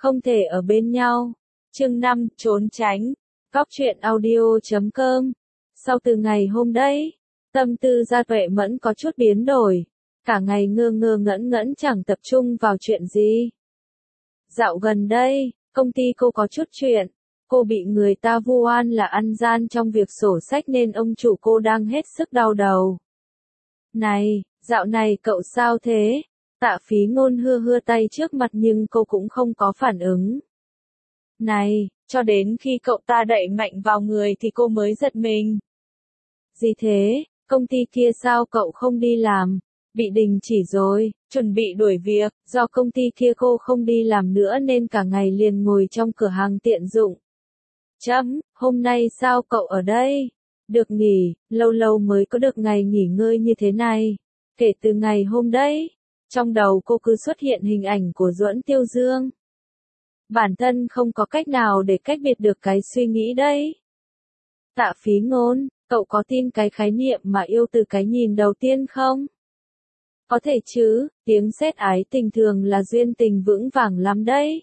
không thể ở bên nhau. Chương 5, trốn tránh. Góc truyện audio.com. Sau từ ngày hôm đấy, tâm tư Gia Tuệ Mẫn có chút biến đổi. Cả ngày ngơ ngơ ngẩn ngẩn chẳng tập trung vào chuyện gì. Dạo gần đây, công ty cô có chút chuyện. Cô bị người ta vu oan là ăn gian trong việc sổ sách nên ông chủ cô đang hết sức đau đầu. Này, dạo này cậu sao thế? Tạ Phí Ngôn hưa tay trước mặt nhưng cô cũng không có phản ứng. Này, cho đến khi cậu ta đẩy mạnh vào người thì cô mới giật mình. Gì thế, công ty kia sao cậu không đi làm? Bị đình chỉ rồi, chuẩn bị đuổi việc, do công ty kia cô không đi làm nữa nên cả ngày liền ngồi trong cửa hàng tiện dụng. Hôm nay sao cậu ở đây? Được nghỉ, lâu lâu mới có được ngày nghỉ ngơi như thế này. Kể từ ngày hôm đấy, trong đầu cô cứ xuất hiện hình ảnh của Duẫn Tiêu Dương. Bản thân không có cách nào để cách biệt được cái suy nghĩ đấy. Tạ Phí Ngôn, cậu có tin cái khái niệm mà yêu từ cái nhìn đầu tiên không? Có thể chứ, tiếng sét ái tình thường là duyên tình vững vàng lắm đấy.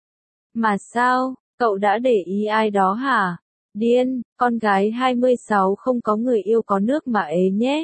Mà sao, cậu đã để ý ai đó hả? Điên, con gái 26 không có người yêu có nước mà ế nhé.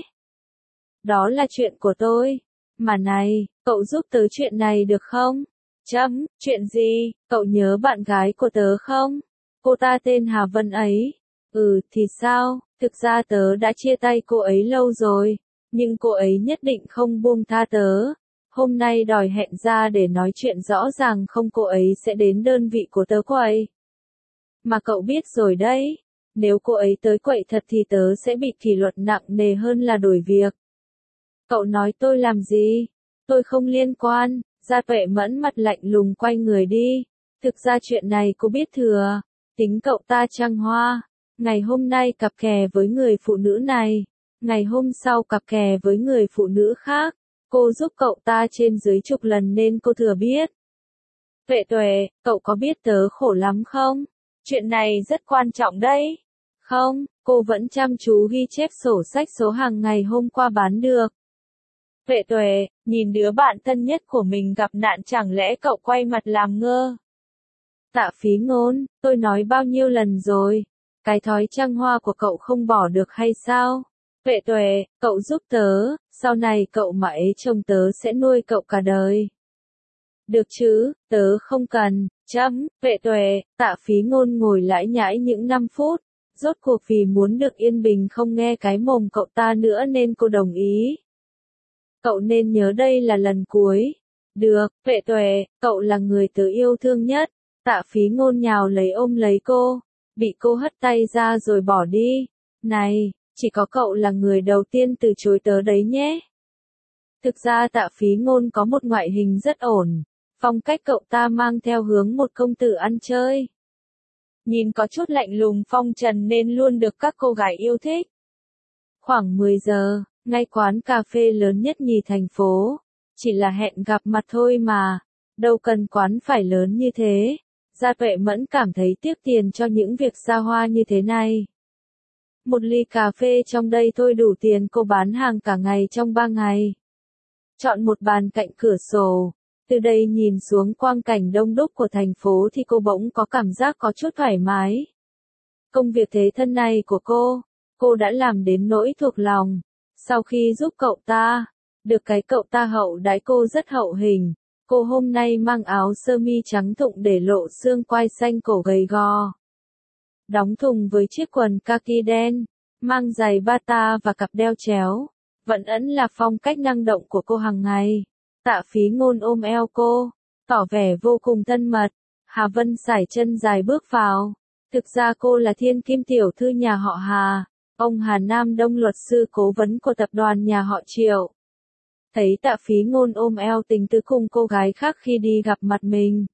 Đó là chuyện của tôi. Mà này, cậu giúp tớ chuyện này được không? Chuyện gì, cậu nhớ bạn gái của tớ không? Cô ta tên Hà Vân ấy. Thì sao, thực ra tớ đã chia tay cô ấy lâu rồi, nhưng cô ấy nhất định không buông tha tớ. Hôm nay đòi hẹn ra để nói chuyện rõ ràng không cô ấy sẽ đến đơn vị của tớ quậy. Mà cậu biết rồi đấy, nếu cô ấy tới quậy thật thì tớ sẽ bị kỷ luật nặng nề hơn là đuổi việc. Cậu nói tôi làm gì? Tôi không liên quan. Gia Tuệ Mẫn mặt lạnh lùng quay người đi. Thực ra chuyện này cô biết thừa. Tính cậu ta trăng hoa. Ngày hôm nay cặp kè với người phụ nữ này. Ngày hôm sau cặp kè với người phụ nữ khác. Cô giúp cậu ta trên dưới chục lần nên cô thừa biết. Tuệ, cậu có biết tớ khổ lắm không? Chuyện này rất quan trọng đấy. Không, cô vẫn chăm chú ghi chép sổ sách số hàng ngày hôm qua bán được. Tuệ, nhìn đứa bạn thân nhất của mình gặp nạn chẳng lẽ cậu quay mặt làm ngơ? Tạ Phí Ngôn, tôi nói bao nhiêu lần rồi, cái thói trăng hoa của cậu không bỏ được hay sao? Tuệ, cậu giúp tớ, sau này cậu mà ế chồng tớ sẽ nuôi cậu cả đời. Được chứ, tớ không cần. Tuệ, Tạ Phí Ngôn ngồi lải nhải những 5 phút, rốt cuộc vì muốn được yên bình không nghe cái mồm cậu ta nữa nên cô đồng ý. Cậu nên nhớ đây là lần cuối. Được, Tuệ, cậu là người tớ yêu thương nhất. Tạ Phí Ngôn nhào lấy ôm lấy cô, bị cô hất tay ra rồi bỏ đi. Này, chỉ có cậu là người đầu tiên từ chối tớ đấy nhé. Thực ra Tạ Phí Ngôn có một ngoại hình rất ổn, phong cách cậu ta mang theo hướng một công tử ăn chơi. Nhìn có chút lạnh lùng phong trần nên luôn được các cô gái yêu thích. Khoảng 10 giờ, ngay quán cà phê lớn nhất nhì thành phố. Chỉ là hẹn gặp mặt thôi mà, đâu cần quán phải lớn như thế. Gia Tuệ Mẫn cảm thấy tiếc tiền cho những việc xa hoa như thế này. Một ly cà phê trong đây thôi đủ tiền cô bán hàng cả ngày trong 3 ngày. Chọn một bàn cạnh cửa sổ. Từ đây nhìn xuống quang cảnh đông đúc của thành phố thì cô bỗng có cảm giác có chút thoải mái. Công việc thế thân này của cô đã làm đến nỗi thuộc lòng. Sau khi giúp cậu ta, được cái cậu ta hậu đãi cô rất hậu hình. Cô hôm nay mang áo sơ mi trắng thụng để lộ xương quai xanh cổ gầy gò. Đóng thùng với chiếc quần kaki đen, mang giày bata và cặp đeo chéo. Vẫn ẩn là phong cách năng động của cô hàng ngày. Tạ Phí Ngôn ôm eo cô, tỏ vẻ vô cùng thân mật. Hà Vân sải chân dài bước vào. Thực ra cô là thiên kim tiểu thư nhà họ Hà. Ông Hà Nam Đông luật sư cố vấn của tập đoàn nhà họ Triệu. Thấy Tạ Phí Ngôn ôm eo tình tứ cùng cô gái khác khi đi gặp mặt mình.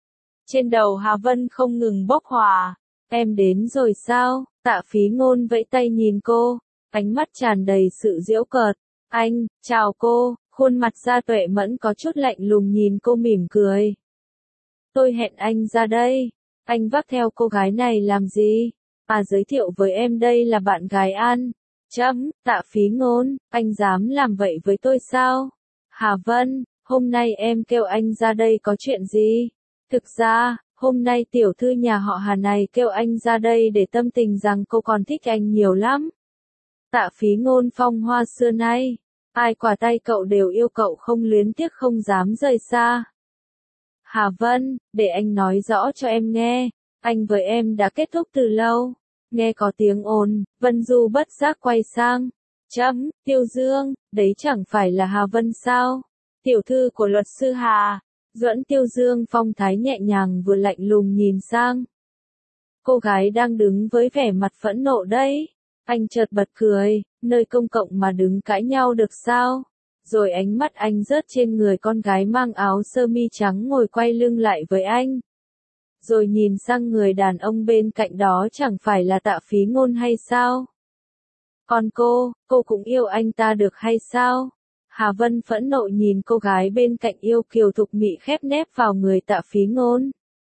Trên đầu Hà Vân không ngừng bốc hỏa. Em đến rồi sao? Tạ Phí Ngôn vẫy tay nhìn cô, ánh mắt tràn đầy sự giễu cợt. Anh, chào cô, khuôn mặt Gia Tuệ Mẫn có chút lạnh lùng nhìn cô mỉm cười. Tôi hẹn anh ra đây. Anh vác theo cô gái này làm gì? Giới thiệu với em đây là bạn gái An. Tạ Phí Ngôn, anh dám làm vậy với tôi sao? Hà Vân, hôm nay em kêu anh ra đây có chuyện gì? Thực ra, hôm nay tiểu thư nhà họ Hà này kêu anh ra đây để tâm tình rằng cô còn thích anh nhiều lắm. Tạ Phí Ngôn phong hoa xưa nay, ai qua tay cậu đều yêu cậu không luyến tiếc không dám rời xa. Hà Vân, để anh nói rõ cho em nghe, anh với em đã kết thúc từ lâu. Nghe có tiếng ồn, Vân Du bất giác quay sang. Tiêu Dương, đấy chẳng phải là Hà Vân sao? Tiểu thư của luật sư Hà. Duẫn Tiêu Dương phong thái nhẹ nhàng vừa lạnh lùng nhìn sang. Cô gái đang đứng với vẻ mặt phẫn nộ đấy. Anh chợt bật cười, nơi công cộng mà đứng cãi nhau được sao? Rồi ánh mắt anh rớt trên người con gái mang áo sơ mi trắng ngồi quay lưng lại với anh. Rồi nhìn sang người đàn ông bên cạnh đó chẳng phải là Tạ Phí Ngôn hay sao? Còn cô cũng yêu anh ta được hay sao? Hà Vân phẫn nộ nhìn cô gái bên cạnh yêu kiều thục mị khép nép vào người Tạ Phí Ngôn.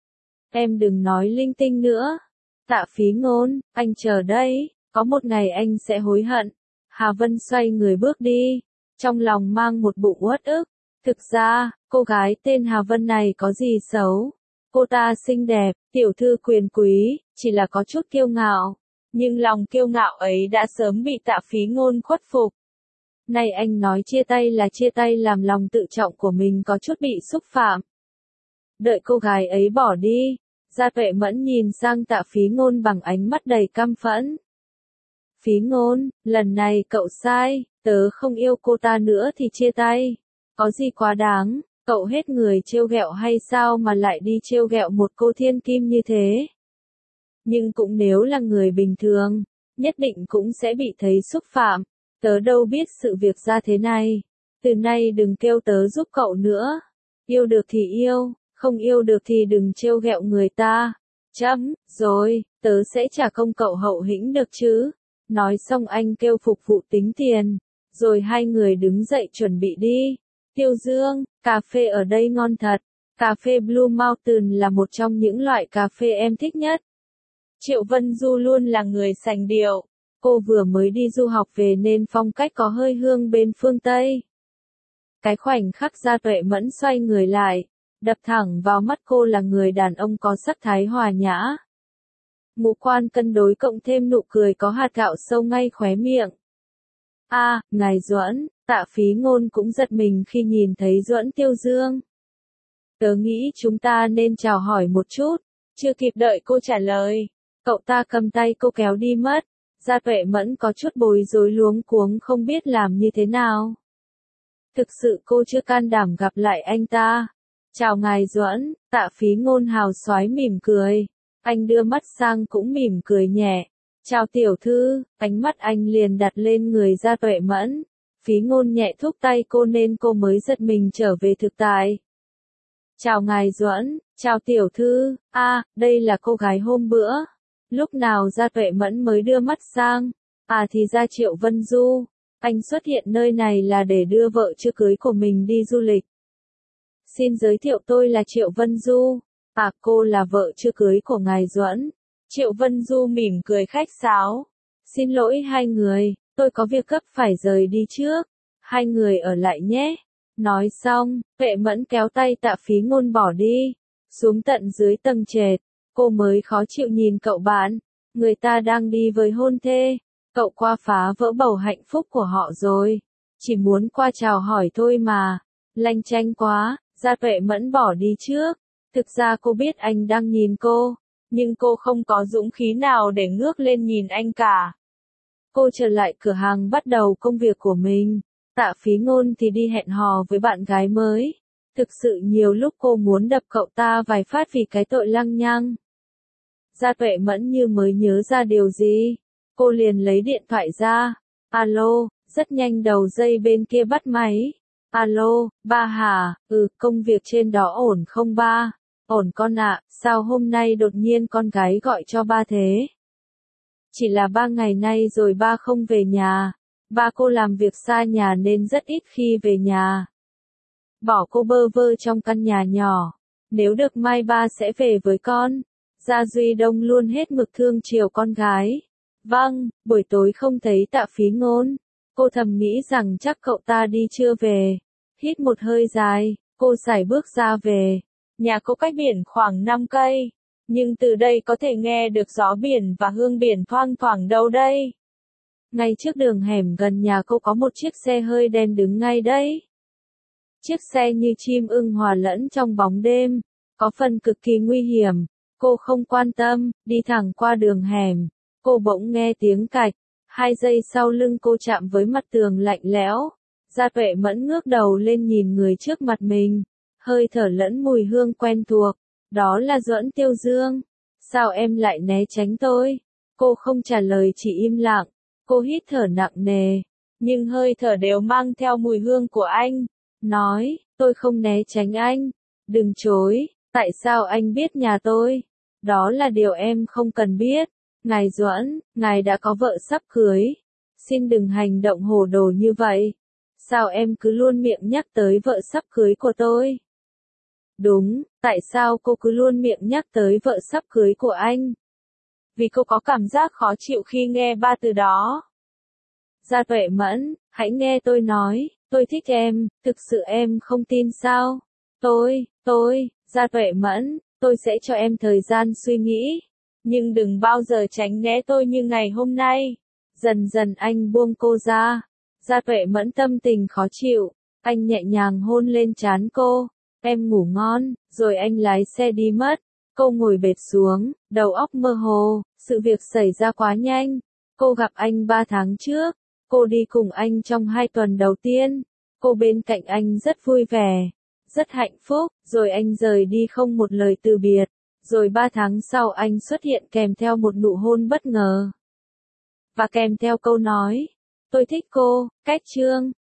Em đừng nói linh tinh nữa. Tạ Phí Ngôn, anh chờ đây, có một ngày anh sẽ hối hận. Hà Vân xoay người bước đi, trong lòng mang một bụng uất ức. Thực ra, cô gái tên Hà Vân này có gì xấu? Cô ta xinh đẹp, tiểu thư quyền quý, chỉ là có chút kiêu ngạo. Nhưng lòng kiêu ngạo ấy đã sớm bị Tạ Phí Ngôn khuất phục. Này anh nói chia tay là chia tay làm lòng tự trọng của mình có chút bị xúc phạm. Đợi cô gái ấy bỏ đi, Gia Tuệ Mẫn nhìn sang Tạ Phí Ngôn bằng ánh mắt đầy căm phẫn. Phí Ngôn, lần này cậu sai, tớ không yêu cô ta nữa thì chia tay. Có gì quá đáng, cậu hết người trêu ghẹo hay sao mà lại đi trêu ghẹo một cô thiên kim như thế? Nhưng cũng nếu là người bình thường, nhất định cũng sẽ bị thấy xúc phạm. Tớ đâu biết sự việc ra thế này. Từ nay đừng kêu tớ giúp cậu nữa. Yêu được thì yêu, không yêu được thì đừng trêu ghẹo người ta. Rồi, tớ sẽ trả công cậu hậu hĩnh được chứ. Nói xong anh kêu phục vụ tính tiền. Rồi hai người đứng dậy chuẩn bị đi. Tiêu Dương, cà phê ở đây ngon thật. Cà phê Blue Mountain là một trong những loại cà phê em thích nhất. Triệu Vân Du luôn là người sành điệu. Cô vừa mới đi du học về nên phong cách có hơi hương bên phương Tây. Cái khoảnh khắc Gia Tuệ Mẫn xoay người lại, đập thẳng vào mắt cô là người đàn ông có sắc thái hòa nhã. Ngũ quan cân đối cộng thêm nụ cười có hạt gạo sâu ngay khóe miệng. Ngài Duẫn, Tạ Phí Ngôn cũng giật mình khi nhìn thấy Duẫn Tiêu Dương. Tớ nghĩ chúng ta nên chào hỏi một chút. Chưa kịp đợi cô trả lời, cậu ta cầm tay cô kéo đi mất. Gia Tuệ Mẫn có chút bối rối luống cuống không biết làm như thế nào. Thực sự cô chưa can đảm gặp lại anh ta. Chào ngài Duẫn, Tạ Phí Ngôn hào xoái mỉm cười. Anh đưa mắt sang cũng mỉm cười nhẹ. Chào tiểu thư, ánh mắt anh liền đặt lên người Gia Tuệ Mẫn. Phí Ngôn nhẹ thúc tay cô nên cô mới giật mình trở về thực tại. Chào ngài Duẫn, chào tiểu thư, đây là cô gái hôm bữa. Lúc nào Gia Tuệ Mẫn mới đưa mắt sang, thì ra Triệu Vân Du. Anh xuất hiện nơi này là để đưa vợ chưa cưới của mình đi du lịch. Xin giới thiệu tôi là Triệu Vân Du. Cô là vợ chưa cưới của ngài Duẫn. Triệu Vân Du mỉm cười khách sáo. Xin lỗi hai người, tôi có việc gấp phải rời đi trước. Hai người ở lại nhé. Nói xong, Tuệ Mẫn kéo tay Tạ Phí Ngôn bỏ đi. Xuống tận dưới tầng trệt, cô mới khó chịu nhìn cậu bạn. Người ta đang đi với hôn thê. Cậu qua phá vỡ bầu hạnh phúc của họ rồi. Chỉ muốn qua chào hỏi thôi mà. Lanh chanh quá, Gia Tuệ Mẫn bỏ đi trước. Thực ra cô biết anh đang nhìn cô, nhưng cô không có dũng khí nào để ngước lên nhìn anh cả. Cô trở lại cửa hàng bắt đầu công việc của mình. Tạ Phí Ngôn thì đi hẹn hò với bạn gái mới. Thực sự nhiều lúc cô muốn đập cậu ta vài phát vì cái tội lăng nhăng. Gia Tuệ Mẫn như mới nhớ ra điều gì. Cô liền lấy điện thoại ra. Alo, rất nhanh đầu dây bên kia bắt máy. Alo, ba hả, công việc trên đó ổn không ba? Ổn con ạ, sao hôm nay đột nhiên con gái gọi cho ba thế? Chỉ là 3 ngày nay rồi ba không về nhà. Ba cô làm việc xa nhà nên rất ít khi về nhà. Bỏ cô bơ vơ trong căn nhà nhỏ. Nếu được mai ba sẽ về với con. Gia Duy Đông luôn hết mực thương chiều con gái. Vâng, buổi tối không thấy Tạ Phí Ngôn. Cô thầm nghĩ rằng chắc cậu ta đi chưa về. Hít một hơi dài, cô sải bước ra về. Nhà cô cách biển khoảng 5 cây, nhưng từ đây có thể nghe được gió biển và hương biển thoang thoảng đâu đây. Ngay trước đường hẻm gần nhà cô có một chiếc xe hơi đen đứng ngay đấy. Chiếc xe như chim ưng hòa lẫn trong bóng đêm, có phần cực kỳ nguy hiểm. Cô không quan tâm, đi thẳng qua đường hẻm. Cô bỗng nghe tiếng cạch, 2 giây sau lưng cô chạm với mặt tường lạnh lẽo. Gia Tuệ Mẫn ngước đầu lên nhìn người trước mặt mình, hơi thở lẫn mùi hương quen thuộc, đó là Duẫn Tiêu Dương. Sao em lại né tránh tôi? Cô không trả lời, chỉ im lặng. Cô hít thở nặng nề, nhưng hơi thở đều mang theo mùi hương của anh. Nói, tôi không né tránh anh. Đừng chối, tại sao anh biết nhà tôi? Đó là điều em không cần biết. Ngài Duẫn, ngài đã có vợ sắp cưới. Xin đừng hành động hồ đồ như vậy. Sao em cứ luôn miệng nhắc tới vợ sắp cưới của tôi? Đúng, tại sao cô cứ luôn miệng nhắc tới vợ sắp cưới của anh? Vì cô có cảm giác khó chịu khi nghe ba từ đó. Gia Tuệ Mẫn, hãy nghe tôi nói, tôi thích em, thực sự em không tin sao? Gia Tuệ Mẫn, tôi sẽ cho em thời gian suy nghĩ. Nhưng đừng bao giờ tránh né tôi như ngày hôm nay. Dần dần anh buông cô ra. Gia Tuệ Mẫn tâm tình khó chịu. Anh nhẹ nhàng hôn lên trán cô. Em ngủ ngon, rồi anh lái xe đi mất. Cô ngồi bệt xuống, đầu óc mơ hồ. Sự việc xảy ra quá nhanh. Cô gặp anh 3 tháng trước. Cô đi cùng anh trong 2 tuần đầu tiên. Cô bên cạnh anh rất vui vẻ, rất hạnh phúc, rồi anh rời đi không một lời từ biệt. Rồi 3 tháng sau anh xuất hiện kèm theo một nụ hôn bất ngờ. Và kèm theo câu nói, tôi thích cô, cách chương.